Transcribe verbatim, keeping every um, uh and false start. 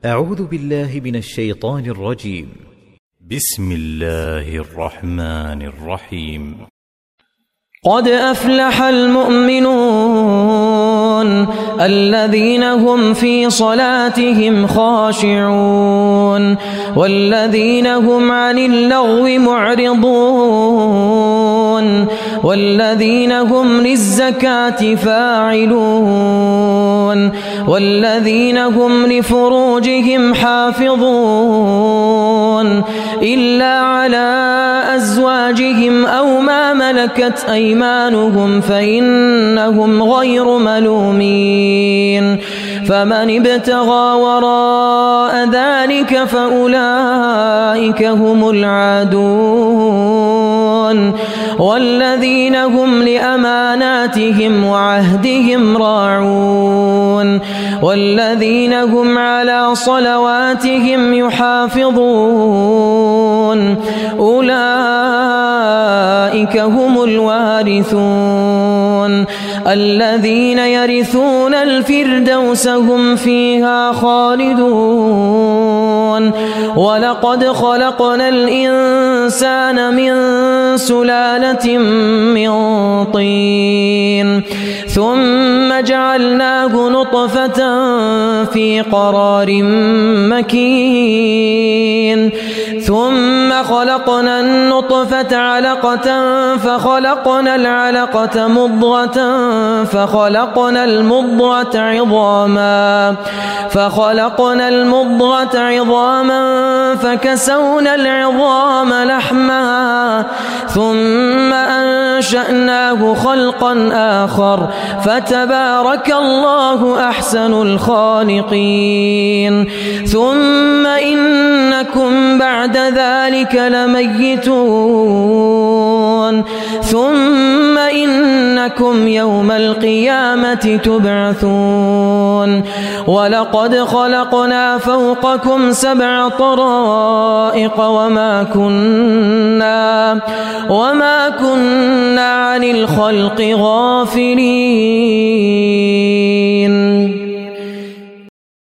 أعوذ بالله من الشيطان الرجيم. بسم الله الرحمن الرحيم. قد أفلح المؤمنون الذين هم في صلاتهم خاشعون والذين هم عن اللغو معرضون والذين هم للزكاة فاعلون والذين هم لفروجهم حافظون إلا على أزواجهم أو ما ملكت أيمانهم فإنهم غير ملومين فمن ابتغى وراء ذلك فأولئك هم العادون والذين هم لأماناتهم وعهدهم راعون والذين هم على صلواتهم يحافظون أولئك هم الوارثون الذين يرثون الفردوس هم فيها خالدون ولقد خلقنا الإنسان من سلالة من طين ثم جعلناه نطفة في قرار مكين ثم خلقنا النطفة علقة فخلقنا العلقة مضغة فخلقنا المضغة عظاما فخلقنا المضغة عظاما فكسونا العظام لحما ثم أنشأناه خلقا آخر فتبارك الله أحسن الخالقين ثم إنكم بعد ذلك لميتون ثم إنكم يوم القيامة تبعثون ولقد خلقنا فوقكم سبع طرائق وما كنا وما كنا عن الخلق غافلين.